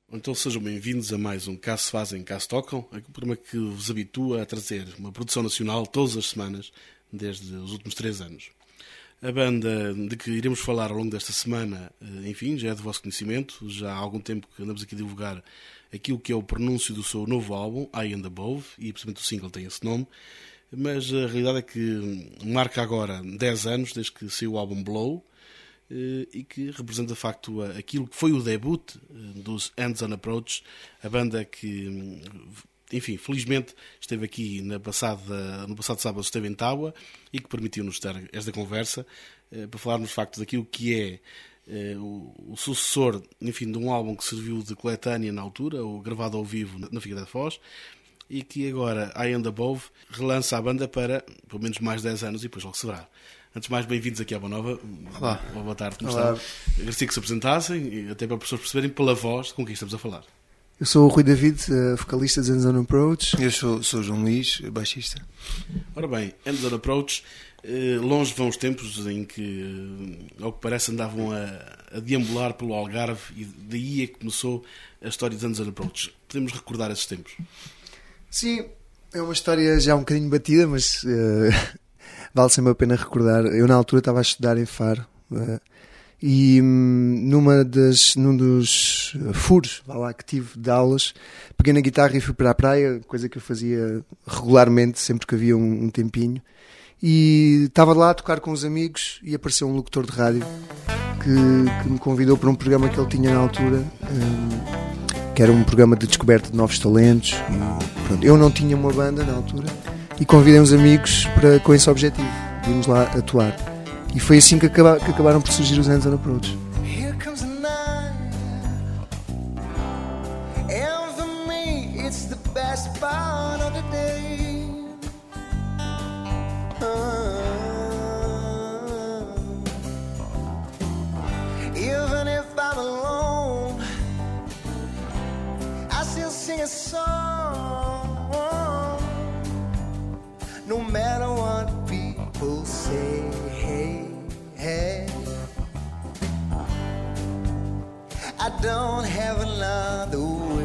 Então sejam bem-vindos a mais um Cá se fazem, cá se tocam, o programa que vos habitua a trazer uma produção nacional todas as semanas, desde os últimos 3 anos. A banda de que iremos falar ao longo desta semana, enfim, já é de vosso conhecimento, já há algum tempo que andamos aqui a divulgar aquilo que é o pronúncio do seu novo álbum, High and Above, e precisamente o single tem esse nome, mas a realidade é que marca agora 10 anos desde que saiu o álbum Blow, e que representa de facto aquilo que foi o debut dos Hands On Approach, a banda que, enfim, felizmente esteve aqui no passado sábado, esteve em Tábua e que permitiu-nos ter esta conversa para falarmos de facto daquilo que é o sucessor, enfim, de um álbum que serviu de coletânea na altura, ou gravado ao vivo na Figueira da Foz, e que agora, High and Above, relança a banda para pelo menos mais 10 anos e depois logo se verá. Antes de mais, bem-vindos aqui à Boa Nova. Olá. Boa tarde, como Olá. estão? Agradecia que se apresentassem, e até para as pessoas perceberem pela voz com quem estamos a falar. Eu sou o Rui David, vocalista de Hands On Approach. Eu sou o João Luís, baixista. Ora bem, Hands On Approach, longe vão os tempos em que, ao que parece, andavam a deambular pelo Algarve, e daí é que começou a história de Hands On Approach. Podemos recordar esses tempos? Sim, é uma história já um bocadinho batida, mas vale sempre a pena recordar. Eu na altura estava a estudar em Faro, e num dos furos que tive de aulas, peguei na guitarra e fui para a praia, coisa que eu fazia regularmente, sempre que havia um tempinho, e estava lá a tocar com os amigos e apareceu um locutor de rádio que me convidou para um programa que ele tinha na altura, que era um programa de descoberta de novos talentos. E, pronto, eu não tinha uma banda na altura e convidei uns amigos com esse objetivo, de irmos lá atuar. E foi assim que acabaram por surgir os Hands On Approach. Here comes the night, and for me it's the best part of the day. Even if I'm alone, I still sing a song, no matter what people say. Hey, I don't have another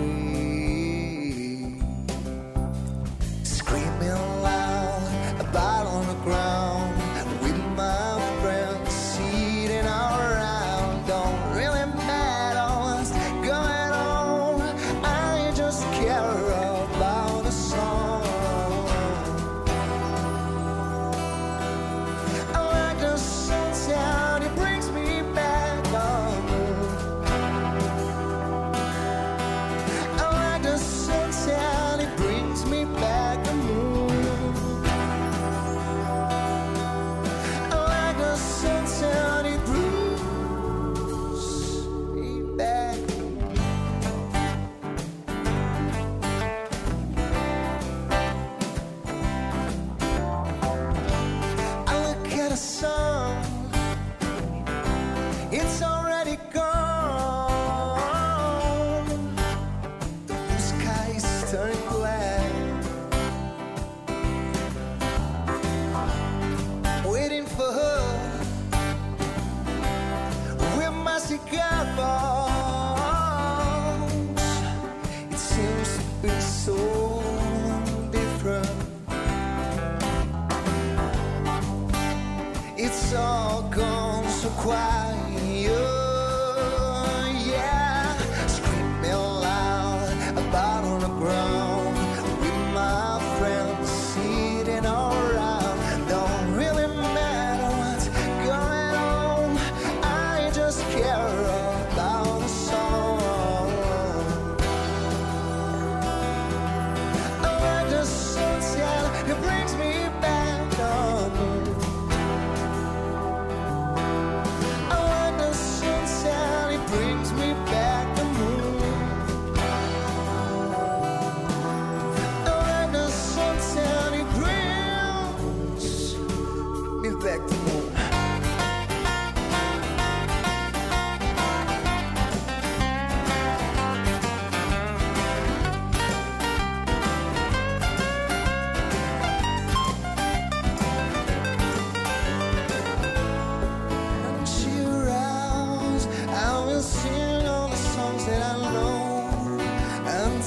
way. Screaming loud about on the ground with my friends sitting around. Don't really matter what's going on, I just care about the song. I like the sunshine, it brings me back home.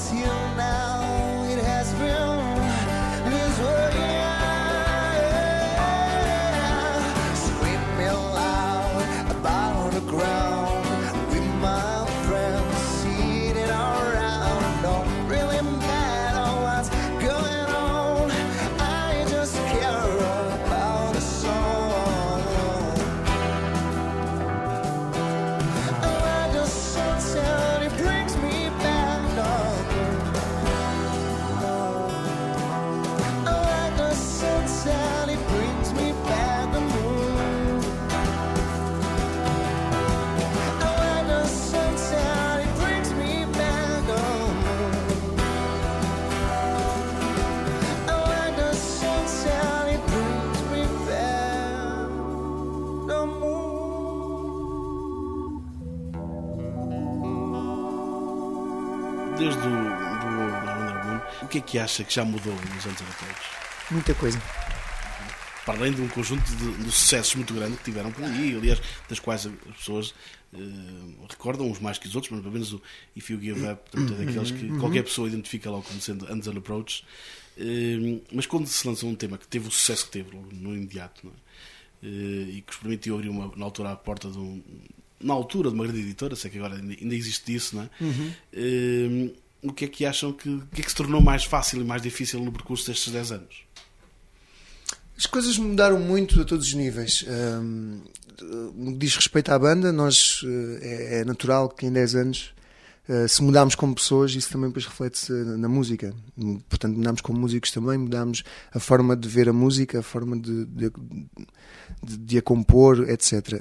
till now it has been this way. Screaming loud about on the ground with my friends seated around. Don't really matter what's going on, I just care about the song. I like the sunset, it brings me back home. I like the sunset, it brings me back home. I like the sunset, it brings me back home. I like the sunset, it brings me back home. Desde o Undermoon, o que é que acha que já mudou nos anos eleitorais? Muita coisa. Para além de um conjunto de sucessos muito grande que tiveram por aí, aliás, das quais as pessoas recordam uns mais que os outros, mas pelo menos o If You Give Up, portanto, é daqueles que qualquer pessoa identifica logo como sendo Under Approach. Mas quando se lançou um tema que teve o sucesso que teve logo no imediato, não é? E que os permitiu abrir na altura a porta de na altura de uma grande editora, sei que agora ainda existe isso, não é? O que é que acham o que é que se tornou mais fácil e mais difícil no percurso destes 10 anos? As coisas mudaram muito a todos os níveis. No que diz respeito à banda, nós é natural que em 10 anos, se mudarmos como pessoas, isso também depois reflete-se na música. Portanto, mudámos como músicos também, mudámos a forma de ver a música, a forma de a compor, etc.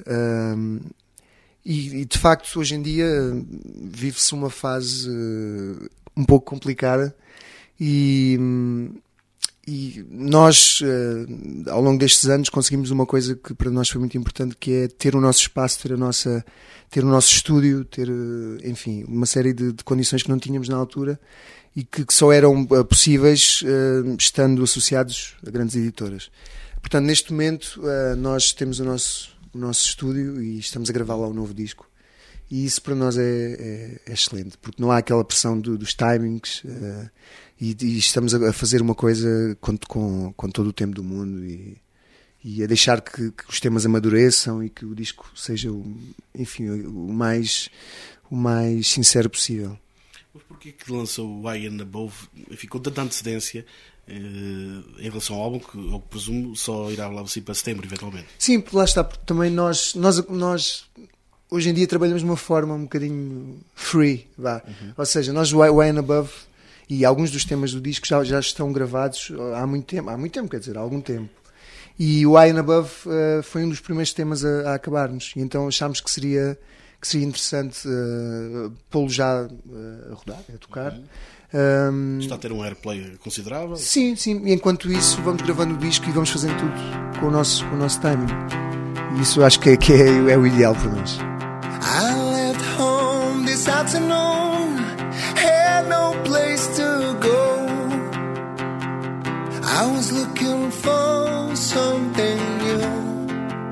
E de facto, hoje em dia, vive-se uma fase um pouco complicada e nós, ao longo destes anos, conseguimos uma coisa que para nós foi muito importante, que é ter o nosso espaço, ter o nosso estúdio, ter, enfim, uma série de condições que não tínhamos na altura e que só eram possíveis estando associados a grandes editoras. Portanto, neste momento, nós temos o nosso estúdio e estamos a gravar lá um novo disco. E isso para nós é excelente, porque não há aquela pressão dos timings e estamos a fazer uma coisa com todo o tempo do mundo e a deixar que os temas amadureçam e que o disco seja o mais sincero possível. Mas porquê que lançou o High and Above, enfim, com tanta antecedência em relação ao álbum, que eu presumo só irá lá assim para setembro, eventualmente? Sim, lá está, porque também nós hoje em dia trabalhamos de uma forma um bocadinho free, vá. Ou seja, nós o High and Above e alguns dos temas do disco já estão gravados há muito tempo, quer dizer, há algum tempo. E o High and Above foi um dos primeiros temas a acabarmos, e então achámos que seria interessante pô-lo já a rodar, a tocar. Está a ter um airplay considerável? Sim, e enquanto isso vamos gravando o disco e vamos fazendo tudo com o nosso timing. E isso acho que é o ideal para nós. I left home this afternoon, had no place to go. I was looking for something new,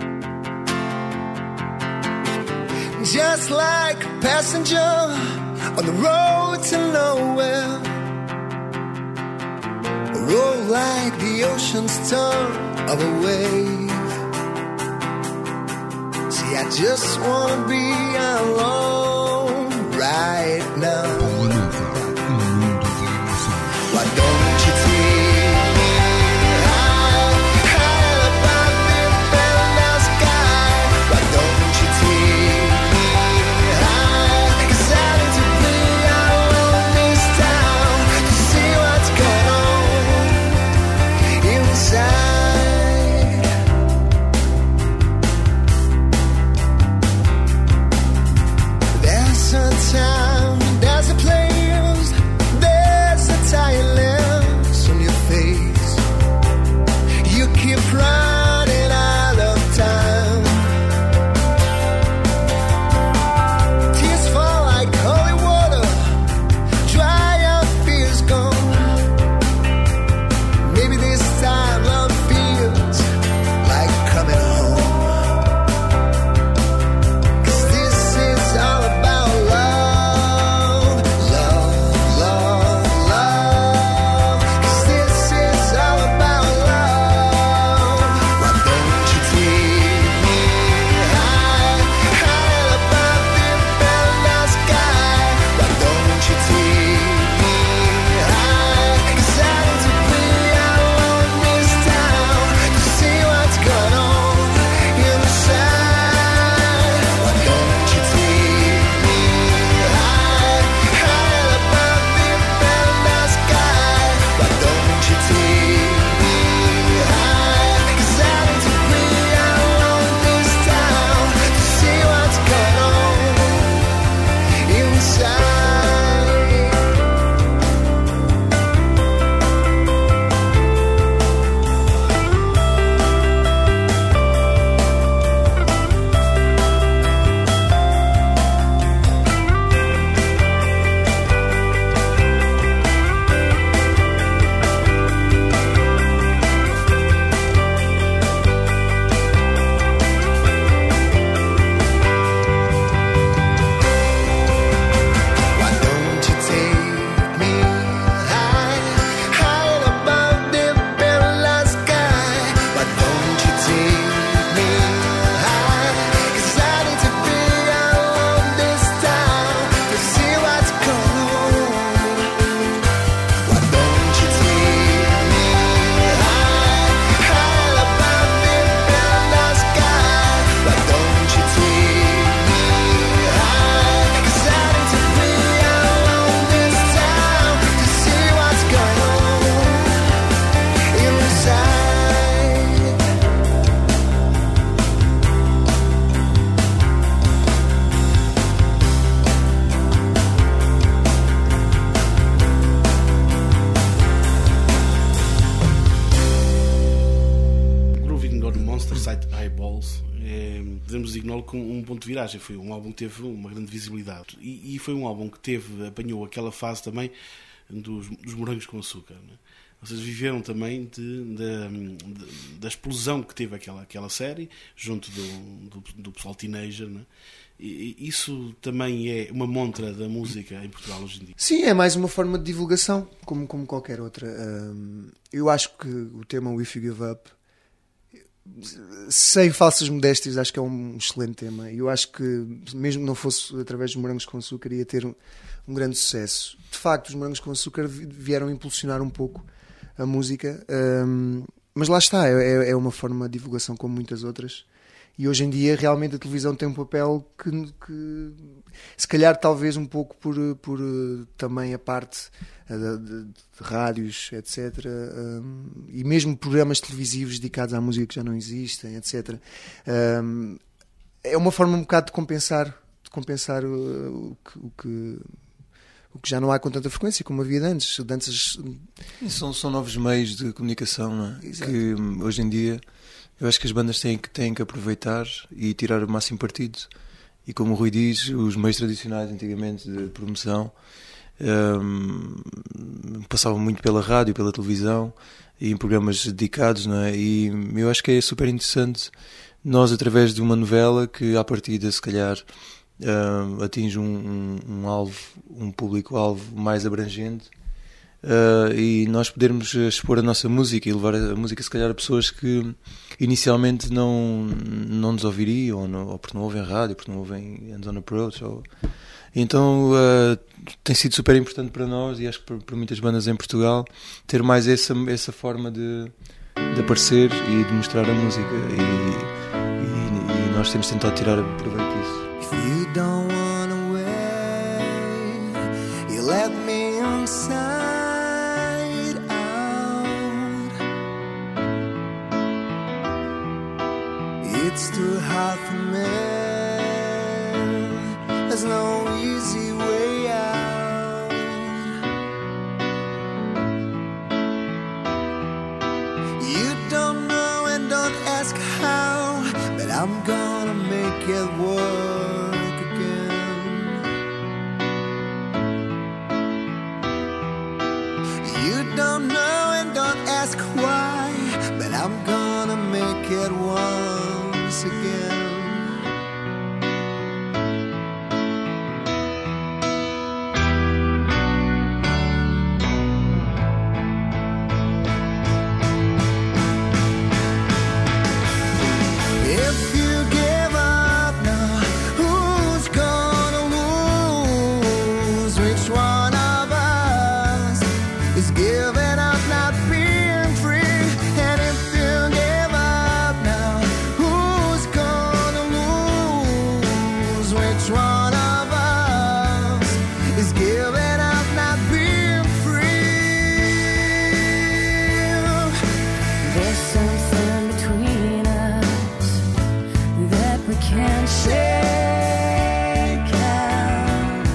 just like a passenger on the road to nowhere. Roll like the ocean's turn of a wave. See, I just wanna be alone right now. Why don't you take me high above the fell sky? Why don't you take me high? 'Cause I need to be alone this town to see what's going on inside. There's a time, there's a logo com um ponto de viragem. Foi um álbum que teve uma grande visibilidade. E foi um álbum que apanhou aquela fase também dos morangos com açúcar, não é? Ou seja, viveram também da explosão que teve aquela série, junto do pessoal teenager, não é? E isso também é uma montra da música em Portugal hoje em dia. Sim, é mais uma forma de divulgação, como qualquer outra. Eu acho que o tema If You Give Up, sem falsas modéstias, acho que é um excelente tema. Eu acho que, mesmo que não fosse através dos Morangos com Açúcar, ia ter um grande sucesso. De facto, os Morangos com Açúcar vieram impulsionar um pouco a música, mas lá está, é uma forma de divulgação como muitas outras. E hoje em dia realmente a televisão tem um papel que se calhar talvez um pouco por também a parte de rádios, etc. E mesmo programas televisivos dedicados à música que já não existem, etc. É uma forma um bocado de compensar o que já não há com tanta frequência como havia de antes. São novos meios de comunicação, não é? Exato. Que hoje em dia eu acho que as bandas têm que aproveitar e tirar o máximo partido. E como o Rui diz, os meios tradicionais antigamente de promoção passavam muito pela rádio, pela televisão e em programas dedicados, não é? E eu acho que é super interessante nós, através de uma novela que à partida se calhar atinge um público-alvo mais abrangente, e nós podermos expor a nossa música e levar a música se calhar a pessoas que inicialmente não nos ouviriam, ou porque não ouvem rádio, porque não ouvem Hands on Approach, então tem sido super importante para nós, e acho que para muitas bandas em Portugal, ter mais essa forma de aparecer e de mostrar a música, e nós temos tentado tirar proveito disso. If you don't wanna wait, you let me inside out. It's too hard for me. There's no easy way out. You don't know and don't ask how, but I'm gonna make it work again. You don't know and don't ask why, but I'm gonna make it once again. If you give up now, who's gonna lose? Which one of us is giving up not being free? And if you give up now, who's gonna lose? Which one of us is giving up not being free? There's something between us that we can't shake out,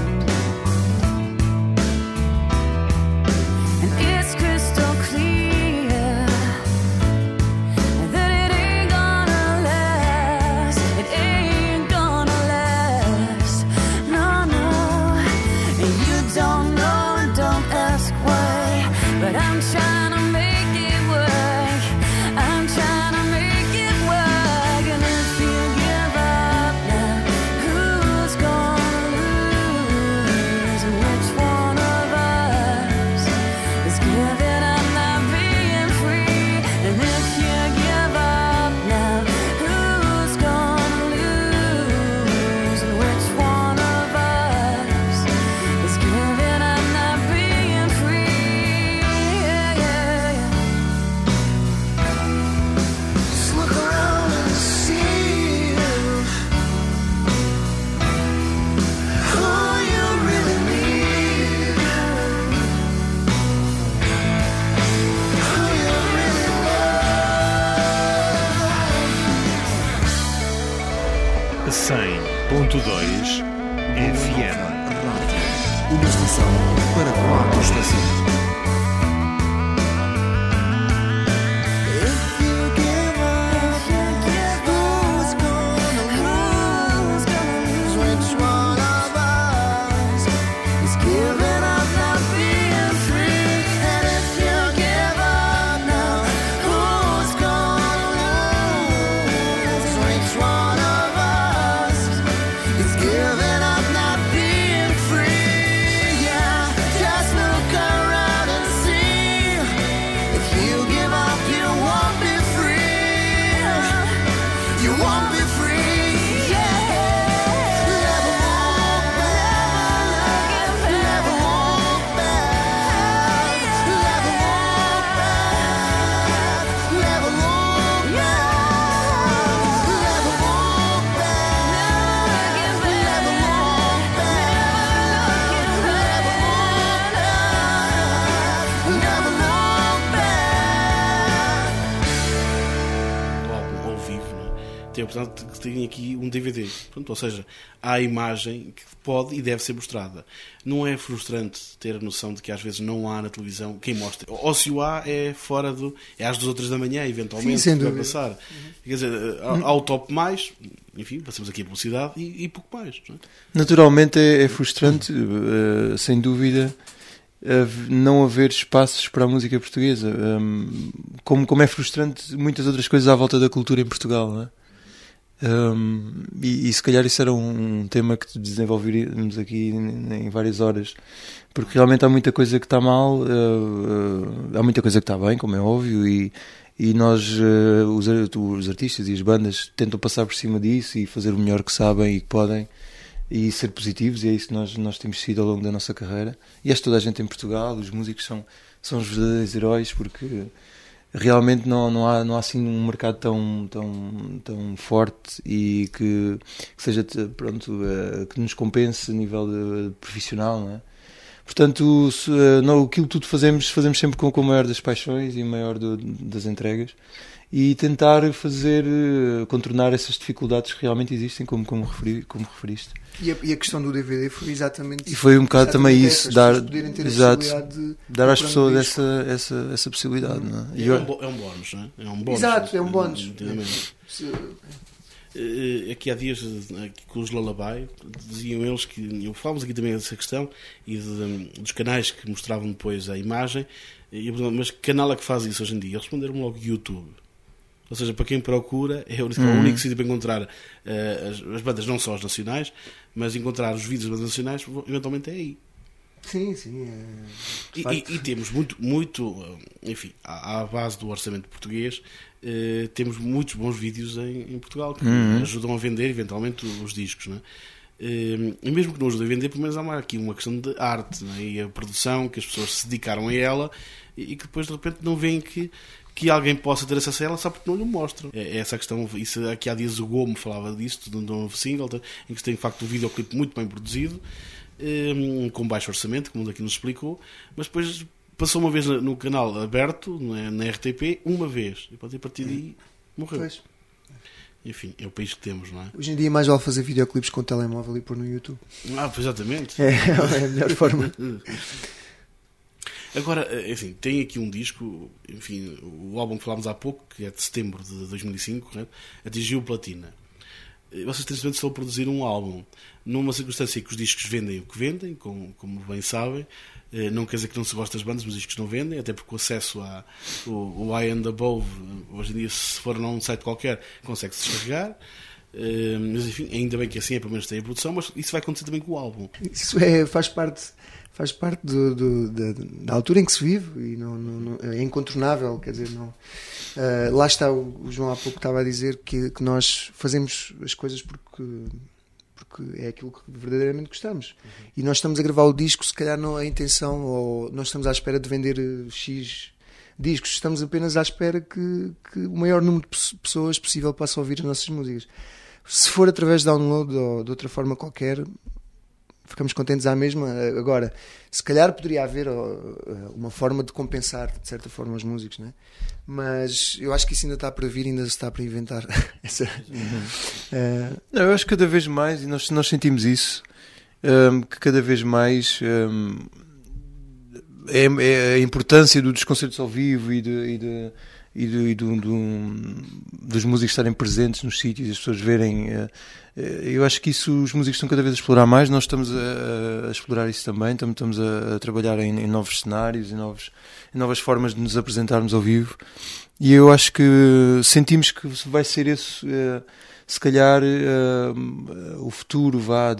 and it's crystal clear that it ain't gonna last. It ain't gonna last. No, no. And you don't know and don't ask why, but I'm trying to make it work. I'm trying to make it work. And if you give up now, who's gonna lose? And which one of us is giving up not being free? And if you give up now, who's gonna lose? And which one of us is giving up not being free? Yeah, yeah, yeah. Just look around and see who you really need, who you really love. 100.2 FM. Uma estação para quatro estações. If you give up, who's gonna lose? tem a oportunidade de ter aqui um DVD. Portanto, ou seja, há a imagem que pode e deve ser mostrada. Não é frustrante ter a noção de que às vezes não há na televisão quem mostra. Ou se o há, é fora do... é às 2 ou 3 da manhã, eventualmente, Sim, sem que vai dúvida. passar. Quer dizer, há o top mais, enfim, passamos aqui a publicidade e pouco mais. Não é? Naturalmente é frustrante, sem dúvida, não haver espaços para a música portuguesa. Como é frustrante muitas outras coisas à volta da cultura em Portugal, não é? E se calhar isso era um tema que desenvolveríamos aqui em várias horas, porque realmente há muita coisa que está mal, há muita coisa que está bem, como é óbvio, e nós, os artistas e as bandas, tentam passar por cima disso e fazer o melhor que sabem e que podem e ser positivos, e é isso que nós temos sido ao longo da nossa carreira. E acho que toda a gente em Portugal, os músicos são os verdadeiros heróis, porque realmente não há assim um mercado tão forte e que seja, pronto, que nos compense a nível profissional, não é? Portanto, aquilo que tudo fazemos sempre com a maior das paixões e a maior das entregas, e tentar contornar essas dificuldades que realmente existem, como referiste. E a questão do DVD foi exatamente... E foi um bocado também isso, dar dar às pessoas essa possibilidade, não é? É um bónus, não é? É um bónus. Exato, é um bónus. Aqui há dias, aqui com os Lullaby, diziam eles que, falámos aqui também dessa questão, e dos canais que mostravam depois a imagem, e eu perguntava, mas que canal é que faz isso hoje em dia? Eles responderam logo YouTube. Ou seja, para quem procura, é o único sítio para encontrar as bandas, não só as nacionais, mas encontrar os vídeos das bandas nacionais, eventualmente é aí. Sim. E temos muito, enfim, à base do orçamento português, temos muitos bons vídeos em Portugal que ajudam a vender eventualmente os discos, não é? E mesmo que não ajudem a vender, pelo menos há aqui uma questão de arte, não é? E a produção, que as pessoas se dedicaram a ela e que depois de repente não veem que alguém possa ter acesso a ela só porque não lhe mostram. É essa a questão. Isso, aqui há dias o Gomo falava disto, de um novo single, em que se tem de facto um videoclipe muito bem produzido, com baixo orçamento, como aqui nos explicou, mas depois passou uma vez no canal aberto, na RTP, uma vez, e a partir daí morreu. Pois. Enfim, é o país que temos, não é? Hoje em dia mais vale fazer videoclipes com o telemóvel e pôr no YouTube. Pois exatamente. É a melhor forma. Agora, enfim, tem aqui um disco, enfim, o álbum que falámos há pouco, que é de setembro de 2005, correto? Atingiu platina. Vocês simplesmente estão a produzir um álbum numa circunstância em que os discos vendem o que vendem, como bem sabem. Não quer dizer que não se goste das bandas, mas os discos não vendem, até porque o acesso ao I and Above, hoje em dia, se for num site qualquer, consegue-se descarregar. Mas enfim, ainda bem que assim é, pelo menos tem a produção, mas isso vai acontecer também com o álbum. Isso faz parte da altura em que se vive e não, é incontornável, quer dizer, não. Lá está, o João há pouco estava a dizer que nós fazemos as coisas porque é aquilo que verdadeiramente gostamos. E nós estamos a gravar o disco, se calhar não é a intenção, ou nós estamos à espera de vender X discos, estamos apenas à espera que o maior número de pessoas possível possa ouvir as nossas músicas. Se for através de download ou de outra forma qualquer, ficamos contentes à mesma. Agora, se calhar poderia haver uma forma de compensar, de certa forma, os músicos, não é? Mas eu acho que isso ainda está para vir, ainda se está para inventar. Não, eu acho que cada vez mais, e nós sentimos isso, que cada vez mais é a importância dos concertos ao vivo dos músicos estarem presentes nos sítios, as pessoas verem. Eu acho que isso os músicos estão cada vez a explorar mais. Nós estamos a explorar isso também. Estamos a trabalhar em novos cenários, em novas formas de nos apresentarmos ao vivo. E eu acho que sentimos que vai ser esse, se calhar, o futuro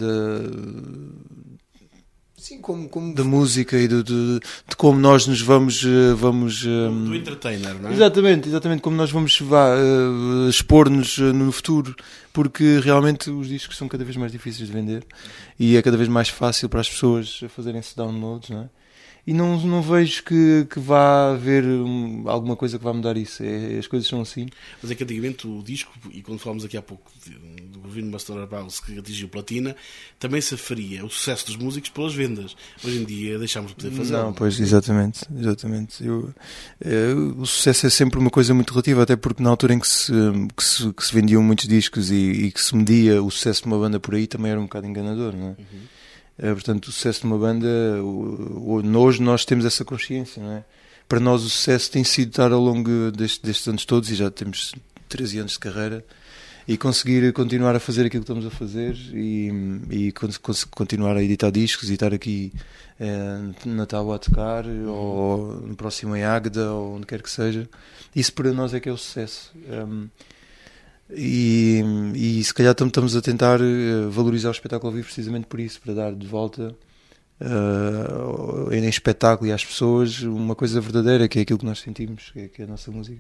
Sim, como da música e de como nós nos vamos Do entertainer, não é? Exatamente como nós vamos expor-nos no futuro, porque realmente os discos são cada vez mais difíceis de vender e é cada vez mais fácil para as pessoas fazerem esses downloads, não é? E não vejo que vá haver alguma coisa que vá mudar isso. As coisas são assim. Mas é que antigamente o disco, e quando falámos aqui há pouco do governo Bastor Barros que atingiu platina, também se faria o sucesso dos músicos pelas vendas. vendas. Hoje em dia deixámos de poder fazer. Não, pois, exatamente. O sucesso é sempre uma coisa muito relativa, até porque na altura em que se vendiam muitos discos e que se media o sucesso de uma banda por aí, também era um bocado enganador, não é? Portanto, o sucesso de uma banda, hoje nós temos essa consciência, não é? Para nós o sucesso tem sido estar ao longo destes anos todos, e já temos 13 anos de carreira, e conseguir continuar a fazer aquilo que estamos a fazer e continuar a editar discos e estar aqui na Tábua a tocar, ou no próximo em Águeda, ou onde quer que seja. Isso para nós é que é o sucesso. E se calhar estamos a tentar valorizar o espetáculo ao vivo precisamente por isso, para dar de volta em espetáculo e às pessoas uma coisa verdadeira, que é aquilo que nós sentimos, que é a nossa música.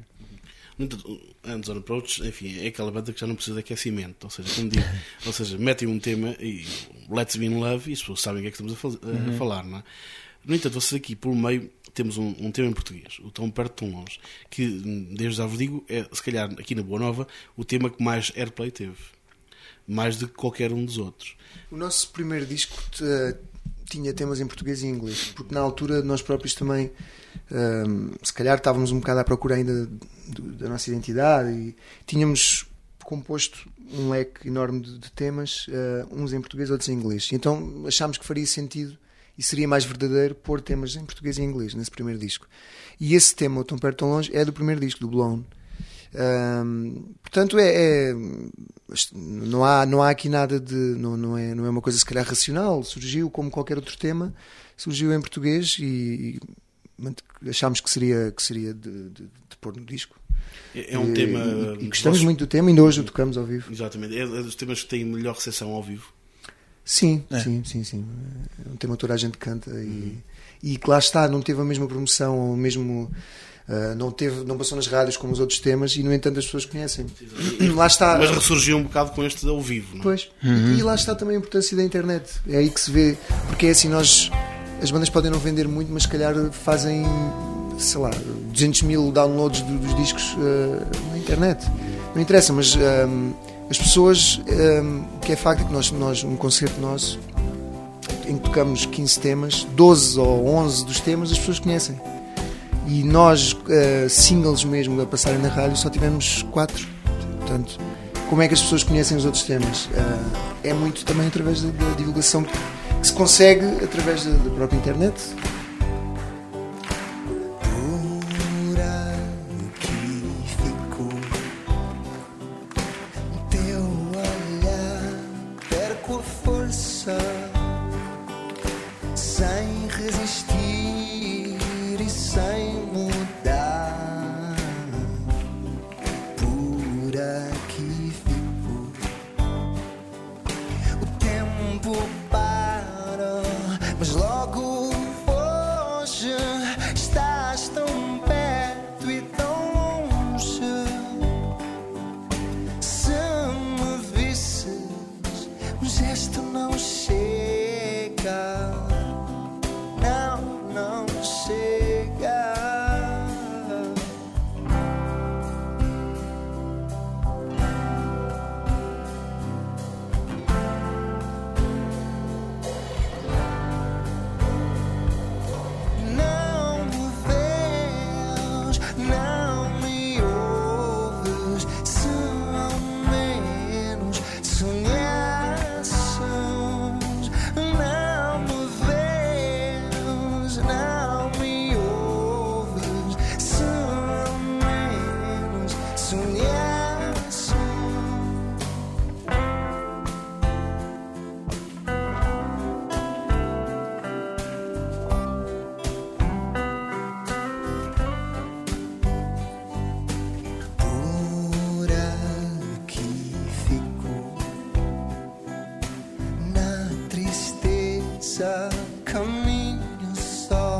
Hands on Approach, enfim, é aquela banda que já não precisa de aquecimento, ou seja, como digo, ou seja, metem um tema e Let's Be in Love e as pessoas sabem o que é que estamos a falar, não é? No entanto, vocês aqui pelo meio temos um tema em português, o Tão Perto, Tão Longe, que desde já vos digo, é se calhar aqui na Boa Nova o tema que mais airplay teve, mais do que qualquer um dos outros. O nosso primeiro disco tinha temas em português e inglês, porque na altura nós próprios também se calhar estávamos um bocado à procura ainda da nossa identidade e tínhamos composto um leque enorme de temas, uns em português, outros em inglês. Então achámos que faria sentido e seria mais verdadeiro pôr temas em português e em inglês nesse primeiro disco. E esse tema, o Tão Perto, Tão Longe, é do primeiro disco, do Blown. Portanto, não há aqui nada de. Não é uma coisa se calhar racional. Surgiu como qualquer outro tema, surgiu em português e achámos que seria de pôr no disco. É um tema. E gostamos muito do tema, ainda hoje o tocamos ao vivo. Exatamente, é dos temas que têm melhor recepção ao vivo. Sim. É um tema que toda a gente canta e que lá está, não teve a mesma promoção, ou mesmo. Não passou nas rádios como os outros temas e no entanto as pessoas conhecem. Lá está. Mas ressurgiu um bocado com este ao vivo, não é? Pois. E lá está também a importância da internet. É aí que se vê, porque é assim, as bandas podem não vender muito, mas se calhar fazem, sei lá, 200 mil downloads dos discos na internet. Não interessa, mas as pessoas, o que é facto é que nós um concerto nosso em que tocamos 15 temas, 12 ou 11 dos temas as pessoas conhecem. E nós, singles mesmo a passarem na rádio, só tivemos 4. Portanto, como é que as pessoas conhecem os outros temas? É muito também através da divulgação que se consegue através da própria internet. Por aqui fico, teu olhar, perco a força, sem resistir e sem mudar. Por aqui fico, o tempo para, mas logo hoje estás tão perto e tão longe. Se me visses, um gesto não chega. Não chega. Não me vês, não me ouves. Se ao menos sonhasses. Não me vês, não me ouves. Se ao menos sonhasses. Por aqui fico, na tristeza caminho só.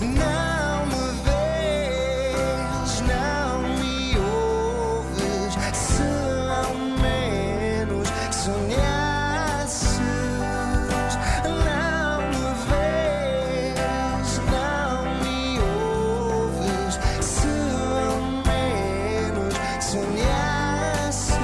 Não me vês, não me ouves. Se ao menos sonhasses. Não me vês, não me ouves. Se ao menos sonhasses.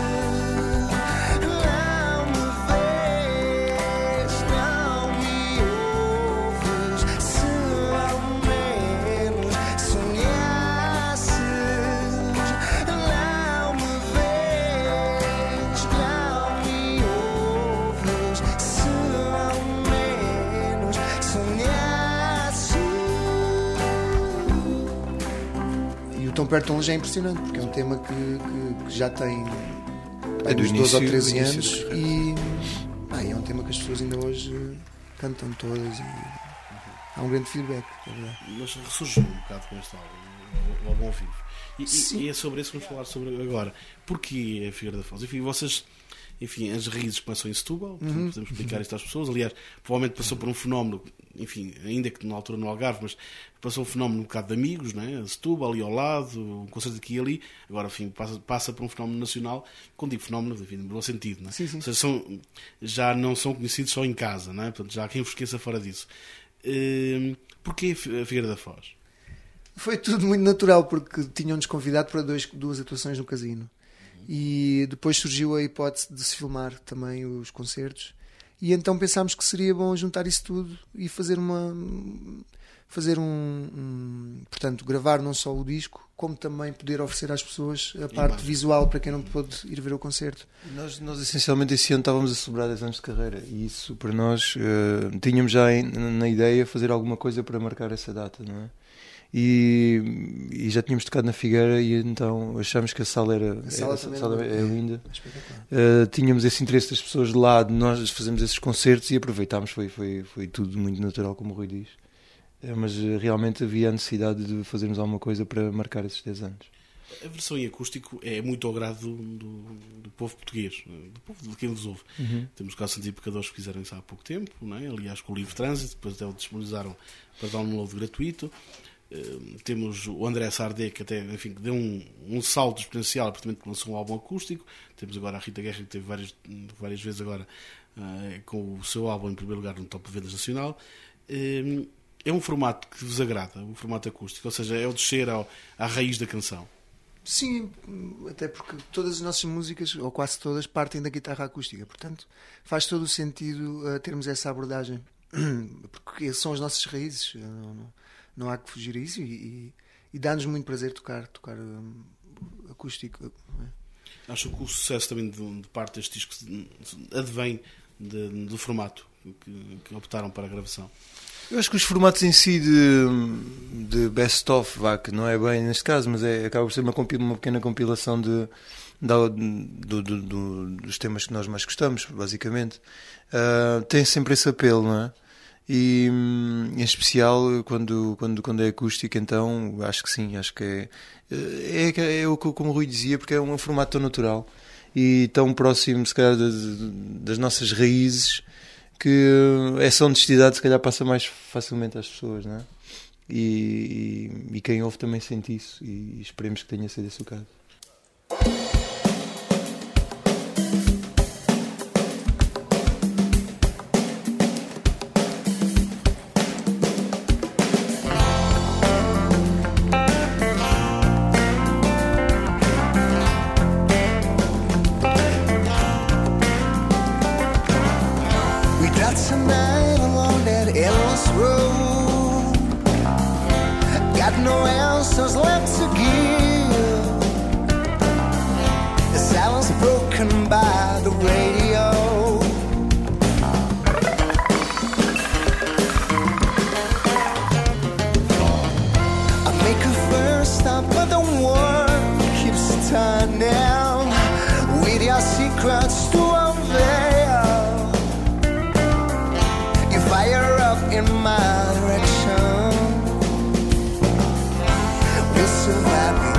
Não me vês, não me ouves. Se ao menos sonhasses. Não me vês, não me ouves. Se ao menos sonhasses. E o Tão Perto Tão Longe é impressionante, porque é um tema que já tem É do uns 12 ou início- 13 do início anos da e é um tema que as pessoas ainda hoje cantam todas e há um grande feedback, é verdade. Mas ressurgiu um bocado com este álbum, o álbum ao vivo. E é sobre isso que vamos falar sobre agora. Porquê a Figueira da Foz? Enfim, vocês, enfim, as raízes começam em Setúbal, podemos explicar isto às pessoas. Aliás, provavelmente passou por um fenómeno, enfim, ainda que na altura no Algarve, mas passou um fenómeno um bocado de amigos, né? Setúbal ali ao lado, um concerto aqui e ali. Agora, enfim, passa por um fenómeno nacional. Quando digo fenómeno, enfim, no bom sentido, né? Sim, sim. Ou seja, já não são conhecidos só em casa, né? Portanto, já há quem vos esqueça fora disso. Porquê a Figueira da Foz? Foi tudo muito natural, porque tinham-nos convidado para duas atuações no Casino. E depois surgiu a hipótese de se filmar também os concertos. E então pensámos que seria bom juntar isso tudo e fazer portanto, gravar não só o disco, como também poder oferecer às pessoas a parte visual para quem não pôde ir ver o concerto. Nós essencialmente esse ano estávamos a celebrar 10 anos de carreira e isso para nós tínhamos já na ideia fazer alguma coisa para marcar essa data, não é? E já tínhamos tocado na Figueira e então achámos que a sala é linda. Tínhamos esse interesse das pessoas de lá, de nós fazemos esses concertos e aproveitámos, foi tudo muito natural, como o Rui diz. Mas realmente havia a necessidade de fazermos alguma coisa para marcar esses 10 anos. A versão em acústico é muito ao grado do povo português, do povo de quem nos ouve. Temos casos antipecadores que fizeram isso há pouco tempo, não é? Aliás, com o livre trânsito, depois até o disponibilizaram para download gratuito. Temos o André Sardé, que até, enfim, que deu um salto exponencial, porque lançou um álbum acústico. Temos agora a Rita Guerra, que teve várias vezes agora com o seu álbum em primeiro lugar no top de vendas nacional. É um formato que vos agrada, um formato acústico, ou seja, é o descer à raiz da canção. Sim, até porque todas as nossas músicas, ou quase todas, partem da guitarra acústica. Portanto, faz todo o sentido termos essa abordagem, porque são as nossas raízes. Não há que fugir a isso e dá-nos muito prazer tocar acústico. Acho que o sucesso também de parte destes discos advém do formato que optaram para a gravação. Eu acho que os formatos em si de best-of, que não é bem neste caso, mas acaba por ser uma pequena compilação dos temas que nós mais gostamos, basicamente, tem sempre esse apelo, não é? E em especial quando é acústico, então acho que sim, acho que é o que, como o Rui dizia, porque é um formato tão natural e tão próximo, se calhar, das nossas raízes, que essa honestidade se calhar passa mais facilmente às pessoas, não é? E quem ouve também sente isso e esperemos que tenha sido esse o caso. Tonight along that endless road, got no answers left to give. The silence broken by the radio. I make a first stop, but the world keeps turning with your secrets to unveil. Fire up in my direction. We'll survive.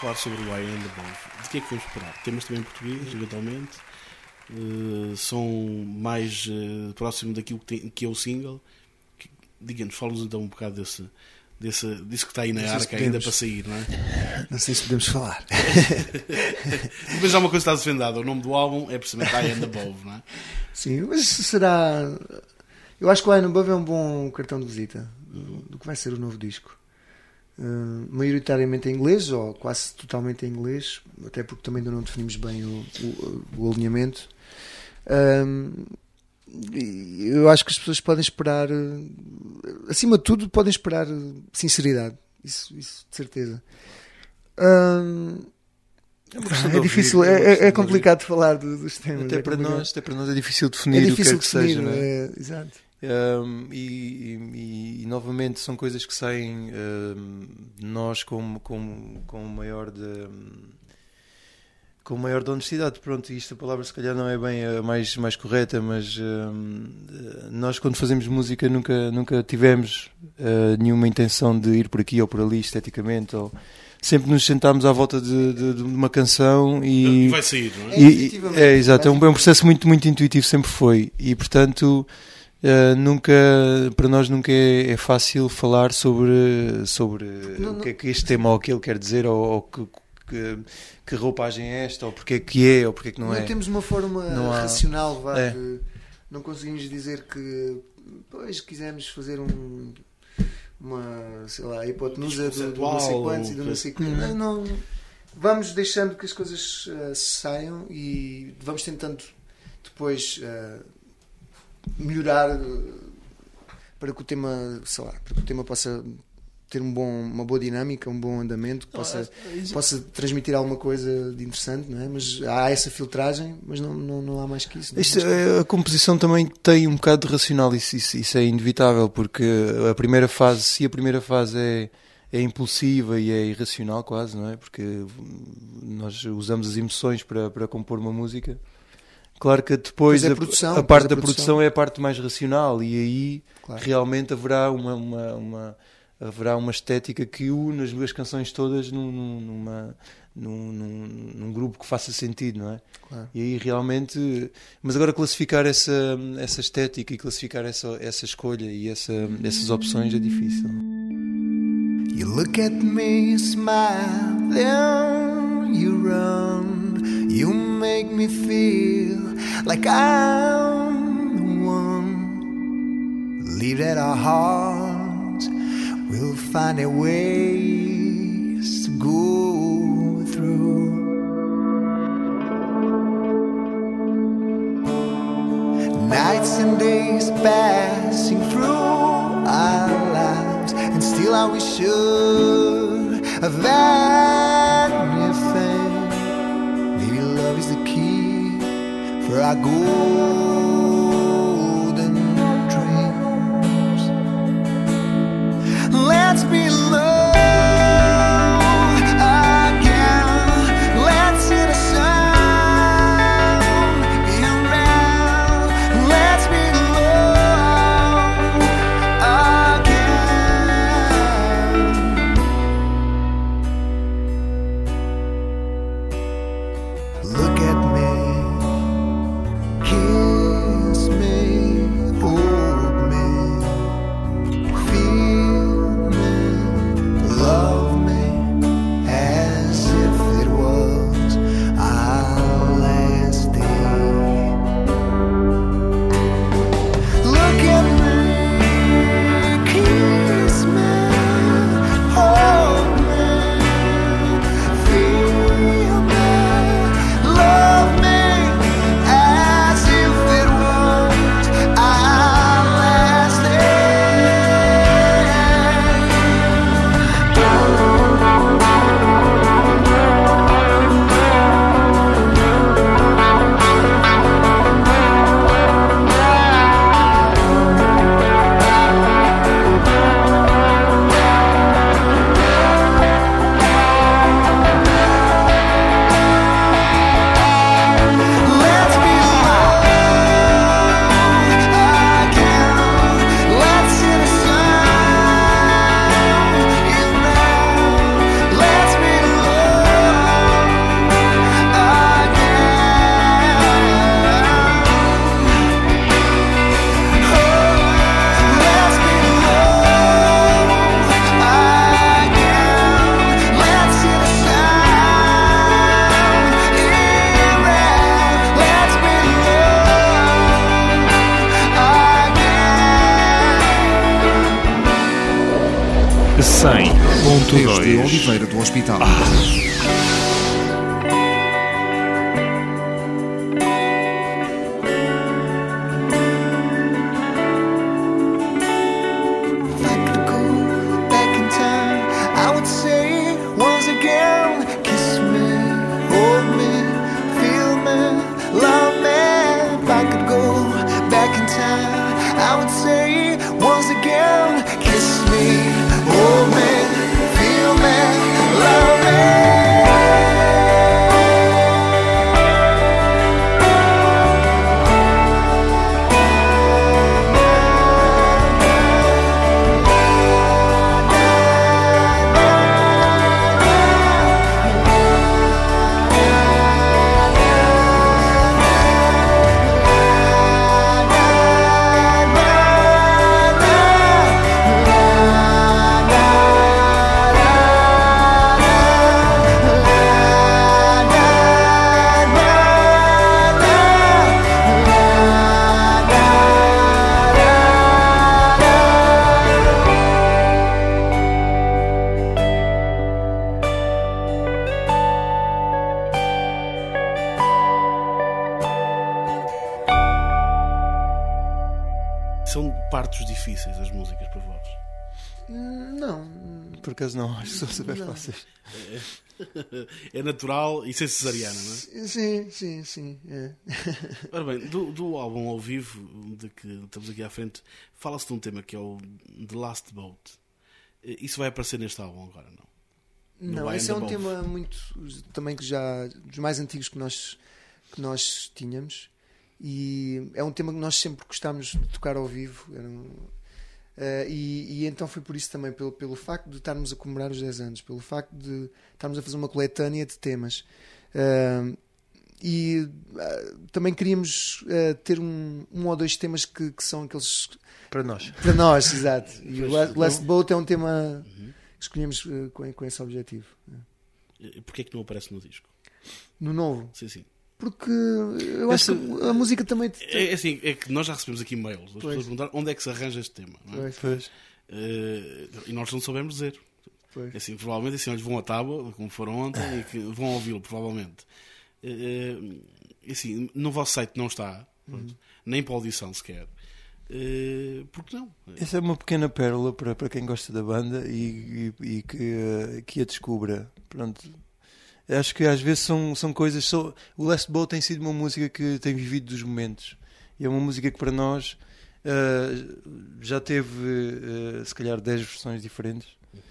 falar sobre o I and Above. De que é que vamos esperar? Temas também em português, eventualmente? São mais próximo daquilo que é o single? Diga-nos, fala-nos então um bocado disso que está aí na arca ainda para sair, não é? Não sei se podemos falar. Depois há uma coisa que está desvendada. O nome do álbum é precisamente I and Above, não é? Sim, mas será... Eu acho que o I and Above é um bom cartão de visita do que vai ser o novo disco. Maioritariamente em inglês, ou quase totalmente em inglês, até porque também ainda não definimos bem o alinhamento. Eu acho que as pessoas podem esperar, acima de tudo, podem esperar sinceridade. Isso de certeza. É difícil, é complicado de falar dos temas. Até para nós é difícil definir o que quer que seja, não é? Exato. E novamente são coisas que saem de nós com o maior de honestidade. Pronto, isto a palavra se calhar não é bem a mais correta, mas nós quando fazemos música nunca tivemos nenhuma intenção de ir por aqui ou por ali esteticamente, ou sempre nos sentámos à volta de uma canção e vai sair, não é? Exato, é um processo muito, muito intuitivo, sempre foi, e portanto para nós nunca é fácil falar sobre o que é que este tema ou aquele quer dizer, ou que roupagem é esta, ou porque é, ou porque é que não é. Não temos uma forma racional, não conseguimos dizer que pois quisemos fazer uma, sei lá, hipotenusa do não sei quantos e do não sei que. Não, vamos deixando que as coisas saiam e vamos tentando depois melhorar para que o tema, sei lá, para que o tema possa ter uma boa dinâmica, um bom andamento, que possa transmitir alguma coisa de interessante, não é? Mas há essa filtragem, mas não há mais que isso. A composição também tem um bocado de racional, isso é inevitável, porque se a primeira fase é impulsiva e é irracional quase, não é? Porque nós usamos as emoções para compor uma música. Claro que depois a parte da produção é a parte mais racional, e aí realmente haverá uma estética que une as duas canções todas num grupo que faça sentido, não é? Claro. E aí realmente... Mas agora classificar essa estética e classificar essa escolha e essas opções é difícil. You look at me, smile, then you run. You make me feel like I'm the one. Believe that our hearts will find their ways to go through. Nights and days passing through our lives, and still I wish should of anything. Maybe love is the key for our golden dreams. Let's be love again. Let's hear the sound around. Let's be love again. Look at me, kiss Desde 100.2 Oliveira do Hospital. If I could go back in time, I would say once again, kiss me, hold me, feel me, love me. If I could go back in time, I would say once again, kiss me, hold me, feel me, love me. São partos difíceis as músicas para vós. Não, Por acaso não, acho que são super fáceis. É natural e sem cesariana, não é? sim. É. Ora bem, do álbum ao vivo de que estamos aqui à frente, fala-se de um tema que é o The Last Boat. Isso vai aparecer neste álbum agora, não? Não, Why esse and é um Above. tema muito também que já dos mais antigos que nós tínhamos, e é um tema que nós sempre gostámos de tocar ao vivo. E então foi por isso também, pelo facto de estarmos a comemorar os 10 anos, pelo facto de estarmos a fazer uma coletânea de temas, também queríamos ter um ou dois temas que são aqueles Para nós. para nós, exato. E o Last Boat é um tema que escolhemos com esse objetivo. Porquê é que não aparece no disco? No novo, Sim. porque eu acho que a música também É assim, é que nós já recebemos aqui e-mails. As Pois. pessoas perguntaram onde é que se arranja este tema, não é? Pois. E nós não soubemos dizer. Pois. É assim, provavelmente assim, eles vão à tábua, como foram ontem, e que vão ouvi-lo, provavelmente. Assim, no vosso site não está, pronto, nem para audição sequer. Porque não? Essa é uma pequena pérola para quem gosta da banda e que a descubra. Pronto. Acho que às vezes são coisas. O Last Boat tem sido uma música que tem vivido dos momentos. E é uma música que para nós já teve se calhar 10 versões diferentes.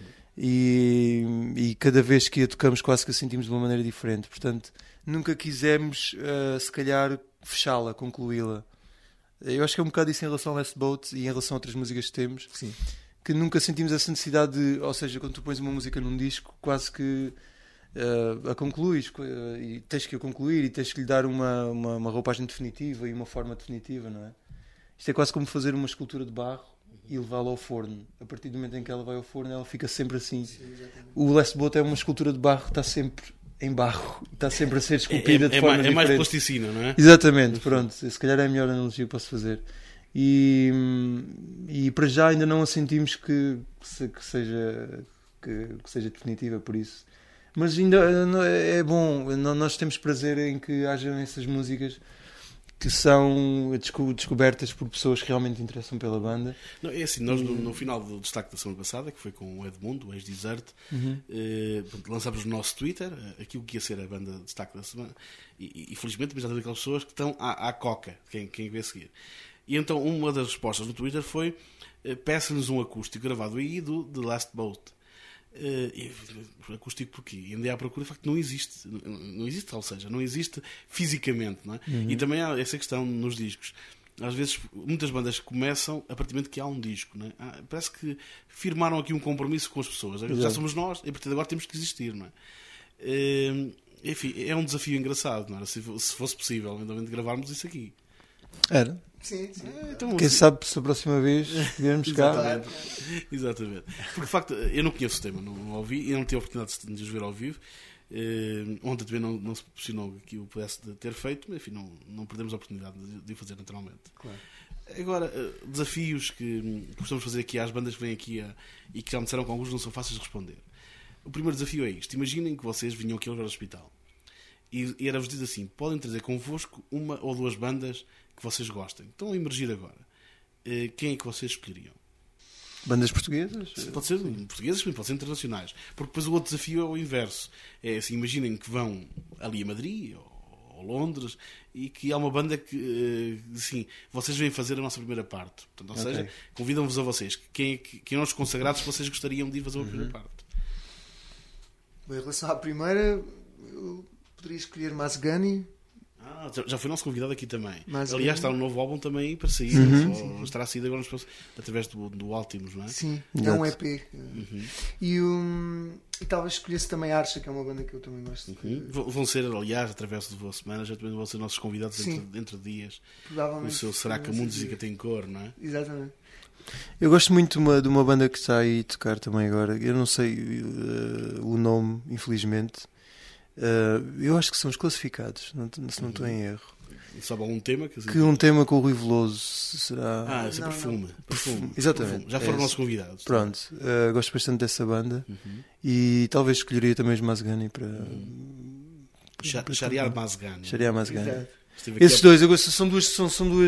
E cada vez que a tocamos quase que a sentimos de uma maneira diferente. Portanto, nunca quisemos se calhar fechá-la, concluí-la. Eu acho que é um bocado isso em relação ao Last Boat e em relação a outras músicas que temos. Sim. Que nunca sentimos essa necessidade de, ou seja, quando tu pões uma música num disco, quase que a concluís e tens que a concluir e tens que lhe dar uma roupagem definitiva e uma forma definitiva, não é? Isto é quase como fazer uma escultura de barro e levá-la ao forno. A partir do momento em que ela vai ao forno, ela fica sempre assim. O Last Boat é uma escultura de barro, está sempre em barro, está sempre a ser esculpida de formas é mais diferentes. plasticina, não é? Exatamente, pronto. Se calhar é a melhor analogia que posso fazer. E para já ainda não a sentimos que seja definitiva, por isso. Mas ainda é bom, nós temos prazer em que hajam essas músicas que são descobertas por pessoas que realmente interessam pela banda. Não, é assim, nós no final do destaque da semana passada, que foi com o Edmundo, o ex-Desert, lançámos no nosso Twitter aquilo que ia ser a banda de destaque da semana, e felizmente também já temos aquelas pessoas que estão à coca, quem vê seguir. E então uma das respostas no Twitter foi: peça-nos um acústico gravado aí do The Last Boat. Acústico porquê? E andei à procura, de facto não existe, ou seja, não existe fisicamente, não é? E também há essa questão nos discos. Às vezes muitas bandas começam a partir do momento que há um disco, não é? Parece que firmaram aqui um compromisso com as pessoas. Já somos nós e a partir de agora temos que existir, não é? Enfim, é um desafio engraçado, não é? Se fosse possível eventualmente gravarmos isso aqui. Era. Sim. Então, Quem sabe se a próxima vez viermos cá. Exatamente. Porque de facto eu não conheço o tema, não ouvi e não tive a oportunidade de os ver ao vivo. Ontem também não se proporcionou que eu pudesse ter feito, mas enfim, não perdemos a oportunidade de o fazer naturalmente. Claro. Agora, desafios que costumamos fazer aqui às bandas que vêm aqui e que já me disseram que alguns não são fáceis de responder. O primeiro desafio é isto. Imaginem que vocês vinham aqui ao hospital e era-vos dito assim: podem trazer convosco uma ou duas bandas que vocês gostem. Estão a emergir agora. Quem é que vocês escolheriam? Bandas portuguesas? Pode ser portuguesas, pode ser internacionais. Porque depois o outro desafio é o inverso. É assim, imaginem que vão ali a Madrid ou Londres e que há uma banda que, assim, vocês vêm fazer a nossa primeira parte. Portanto, ou seja, convidam-vos a vocês. Quem são os consagrados que vocês gostariam de ir fazer a primeira parte? Bem, em relação à primeira, eu poderia escolher Mazgani. Já foi nosso convidado aqui também. Mas aliás, está um novo álbum também para sair. Ou estará a sair agora através do Altimus, não é? Sim, é um EP. E talvez escolhesse também a Archa, que é uma banda que eu também gosto. Vão ser, aliás, através do vosso manager, também vão ser nossos convidados entre dias. Provavelmente. O seu Será que a música tem cor, não é? Exatamente. Eu gosto muito de uma banda que está aí a tocar também agora. Eu não sei o nome, infelizmente. Eu acho que são os Classificados, se não estou em erro. Sabe algum tema? Que um tema com o Rui Veloso será... Esse é Perfume. Exatamente. Perfume. Já foram nossos convidados. Pronto, gosto bastante dessa banda e talvez escolheria também os Mazgani para... Shariar Mazgani. Shariar Mazgani. Exato. Esses dois, eu gosto, são dois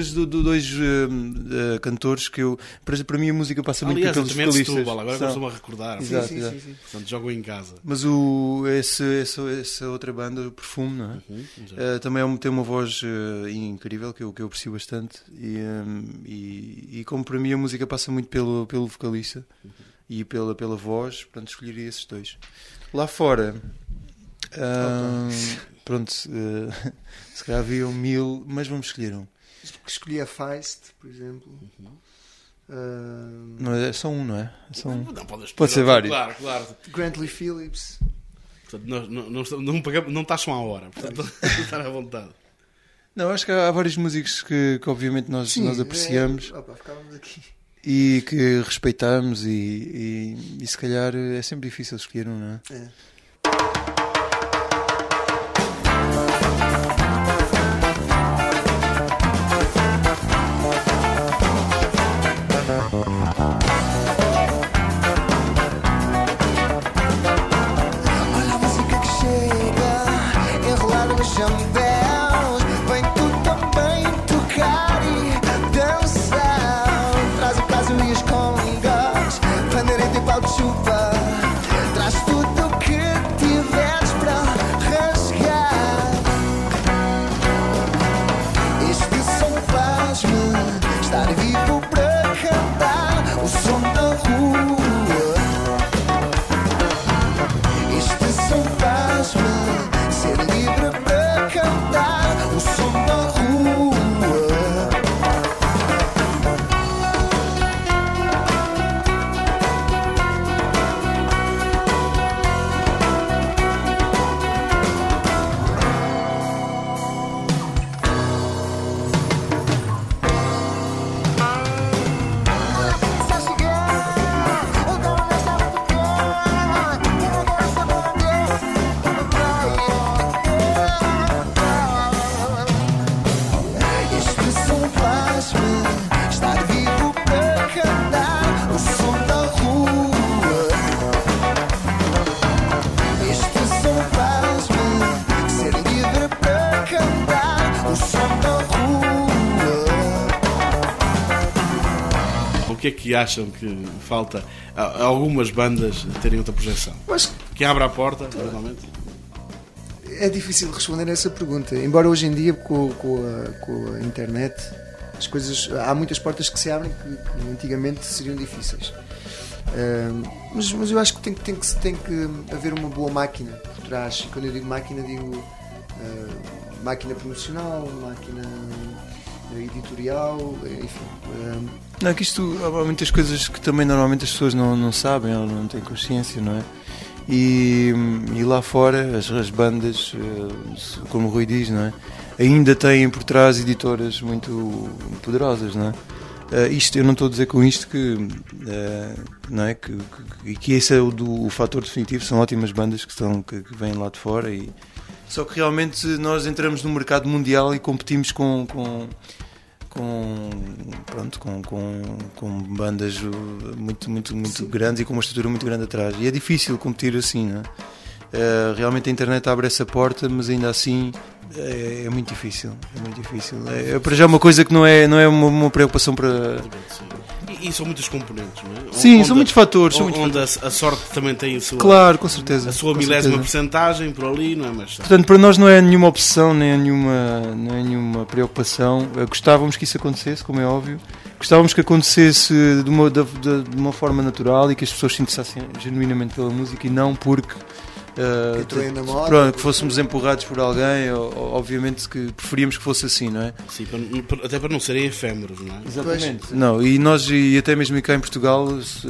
cantores que eu... Para mim a música passa muito pelos vocalistas. Agora estou-me a recordar. Exato. Portanto, jogam em casa. Mas essa outra banda, o Perfume, não é? Também tem uma voz incrível que eu aprecio bastante e como para mim a música passa muito pelo vocalista e pela voz, portanto escolheria esses dois. Lá fora... pronto, se calhar haviam 1000, mas vamos escolher um. Escolhi a Feist, por exemplo. Não é só um, não é? É só um. Não, pode ser vários. Claro. Grantley Phillips. Portanto, não taxam à hora, portanto, estar à vontade. Não, acho que há vários músicos que obviamente nós apreciamos ficávamos aqui. e que respeitamos e se calhar é sempre difícil escolher um, não é? Olha a música que chega, enrolada nos chapéus. Vem tu também tocar e dançar. Traz o caso e as congas, pandeireta e pau de chuva. Traz tudo o que tiveres para rasgar. Este som faz-me estar vivo para cantar o som da rua. Este som faz-me ser livre para cantar o som da rua. Só chegar, agora não sabe o que é. Este som faz-me estar vivo para cantar o som da rua. Este som faz-me ser livre para cantar o som da rua. O que é que acham que falta a algumas bandas terem outra projeção? Mas Que abra a porta, normalmente? é difícil responder a essa pergunta. Embora hoje em dia, com a internet, as coisas, há muitas portas que se abrem que antigamente seriam difíceis. Mas eu acho que tem que haver uma boa máquina por trás. E quando eu digo máquina, digo máquina promocional, máquina editorial, enfim. Não, que isto há muitas coisas que também normalmente as pessoas não sabem ou não têm consciência, não é? E lá fora as bandas, como o Rui diz, não é? Ainda têm por trás editoras muito poderosas, não é? Isto, eu não estou a dizer com isto que, não é? que esse é o fator definitivo, são ótimas bandas que vêm lá de fora, só que realmente nós entramos no mercado mundial e competimos com com bandas muito grandes e com uma estrutura muito grande atrás. E é difícil competir assim, não é? Realmente a internet abre essa porta, mas ainda assim é muito difícil. É para já uma coisa que não é uma preocupação para... E são muitas componentes, não é? Sim, são muitos fatores. Onde a sorte também tem a sua, claro, com certeza, a sua milésima porcentagem por ali, não é? Mas, portanto, para nós não é nenhuma obsessão, nem é nenhuma preocupação. Gostávamos que isso acontecesse, como é óbvio. Gostávamos que acontecesse de uma forma natural e que as pessoas se interessassem genuinamente pela música e não porque... que fôssemos empurrados por alguém, obviamente que preferíamos que fosse assim, não é? Sim, até para não serem efêmeros, não é? Exatamente. Não, e nós, e até mesmo cá em Portugal,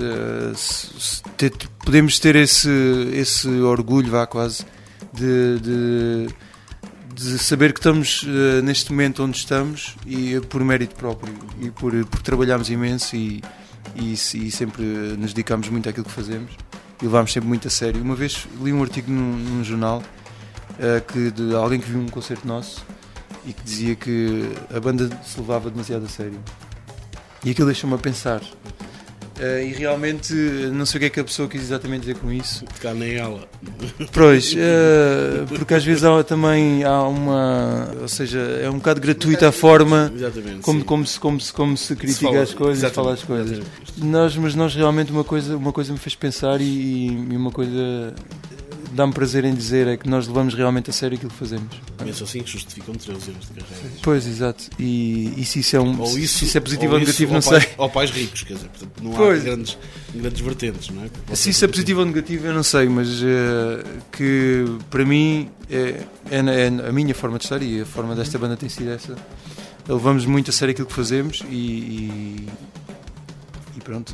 podemos ter esse orgulho, vá quase, de saber que estamos neste momento onde estamos e por mérito próprio e por trabalharmos imenso e sempre nos dedicamos muito àquilo que fazemos. E levámos sempre muito a sério. Uma vez li um artigo num jornal de alguém que viu um concerto nosso e que dizia que a banda se levava demasiado a sério. E aquilo deixou-me a pensar. E realmente não sei o que é que a pessoa quis exatamente dizer com isso. Cá nem ela. Pois, porque às vezes também há uma... Ou seja, é um bocado gratuita a forma como se critica as coisas, se fala as coisas. Mas nós realmente uma coisa me fez pensar e uma coisa dá-me prazer em dizer é que nós levamos realmente a sério aquilo que fazemos. Penso assim que justificam 13 anos de carreira. Pois, exato. E se isso é positivo ou negativo, não sei. Ou pais ricos, quer dizer, portanto, não há grandes vertentes, não é? Se isso é positivo ou negativo, eu não sei, mas que para mim é a minha forma de estar e a forma desta banda tem sido essa. Levamos muito a sério aquilo que fazemos e pronto.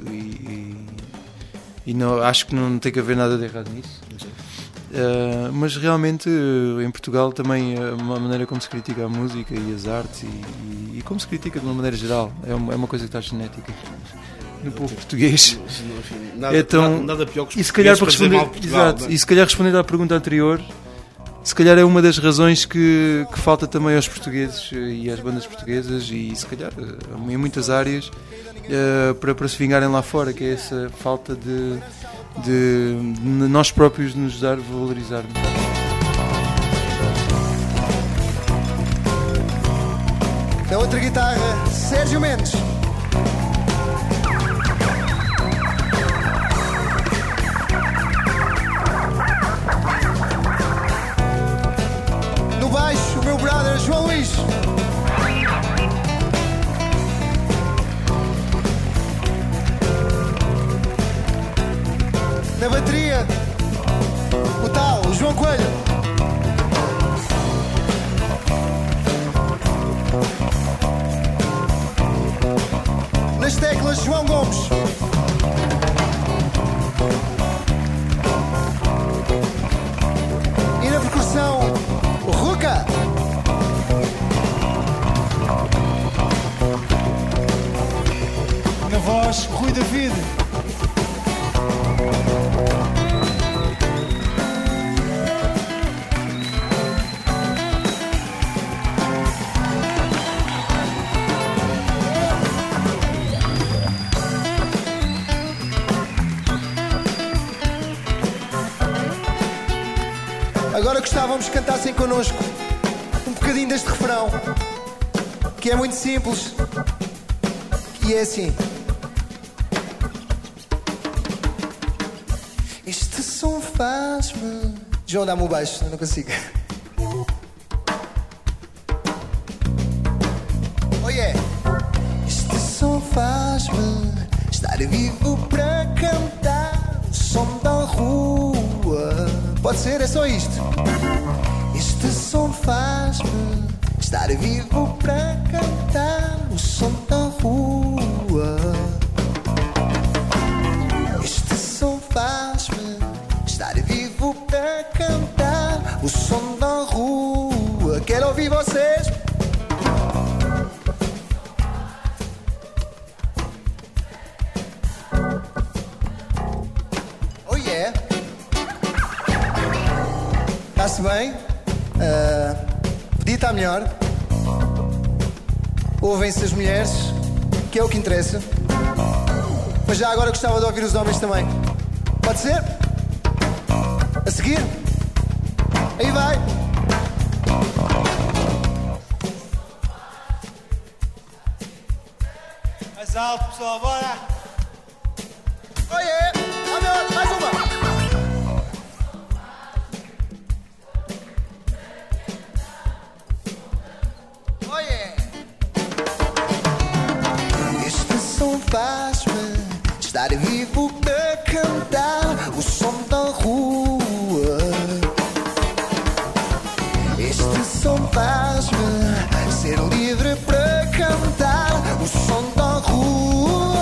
E não, acho que não tem que haver nada de errado nisso. Mas realmente em Portugal também a maneira como se critica a música e as artes e como se critica de uma maneira geral é uma coisa que está genética no povo português. Nada pior que os e se calhar para responder, Portugal, exato, e se calhar respondendo à pergunta anterior, se calhar é uma das razões que falta também aos portugueses e às bandas portuguesas e se calhar em muitas áreas para se vingarem lá fora, que é essa falta de nós próprios nos dar valorizarmos. Na outra guitarra, Sérgio Mendes. No baixo, o meu brother João Luís. Na bateria, o tal João Coelho. Nas teclas, João Gomes. E na percussão, o Ruca. Na voz, Rui David. Agora gostávamos que cantassem connosco um bocadinho deste refrão, que é muito simples, e é assim. Este som faz-me... João, dá-me o baixo, eu não consigo. Oh yeah! Este som faz-me estar vivo para cantar o som da rua. Pode ser, é só isto. Este som faz-me estar vivo para cantar o som da rua. Este som faz-me estar vivo para cantar o som da rua. Quero ouvir vocês. Oh yeah. Está-se bem? Podia estar melhor. ouvem-se as mulheres, que é o que interessa. Mas já agora gostava de ouvir os homens também. Pode ser? A seguir? Aí vai. Mais alto, pessoal, bora! Oh yeah! Mais uma! Oh yeah! Este som faz-me estar vivo para cantar o som da rua. Este som faz-me ser livre para cantar o som da rua.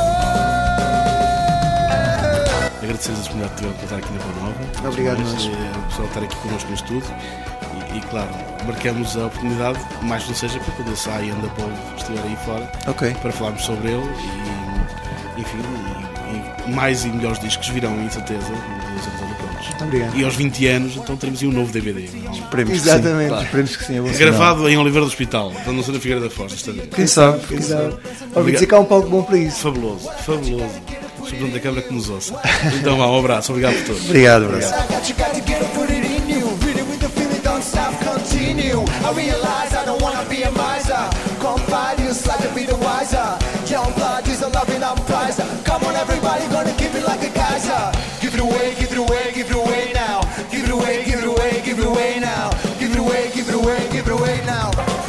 Agradecer a disponibilidade de estar aqui na Boa Nova. Obrigado, Mas, nós. o pessoal estar aqui connosco no estúdio. E claro, marcamos a oportunidade, mais não seja para quando ele sai e anda para o estiver aí fora, Ok. para falarmos sobre ele e enfim, e mais e melhores discos virão, em certeza, nos anos prontos. Muito obrigado. E aos 20 anos, então teremos aí um novo DVD. Esperemos Exatamente. que sim. Esperemos que sim. É bom sinal. Gravado em Oliveira do Hospital, para não ser na Figueira da Foz, esta vez. Quem sabe? Ouvi dizer que há um palco bom para isso. Fabuloso, fabuloso. Sobretudo da câmara que nos ouça. Então vá, um abraço, obrigado por todos. Obrigado, abraço. I got to get it, put it in you. Read it with the feeling, don't stop, continue. I realize I don't wanna be a miser. Confide you, like to be the wiser. Young blood is a loving I'm prizer. Come on, everybody, gonna keep it like a geyser. Give it away, give it away, give it away now. Give it away, give it away, give it away now. Give it away, give it away, give it away now.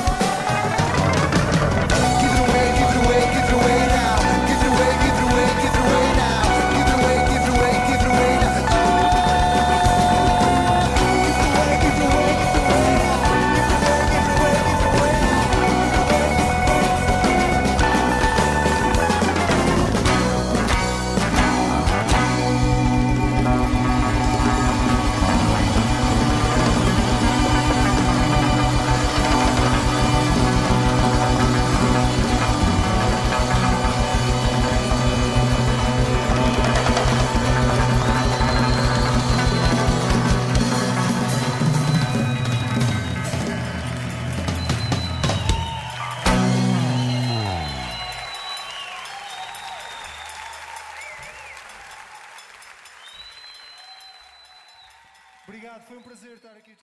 Give it away, give it away, give it away now. Give it away, give it away, give it away now. Give it away, give it away, give it away now. Obrigado, foi um prazer estar aqui.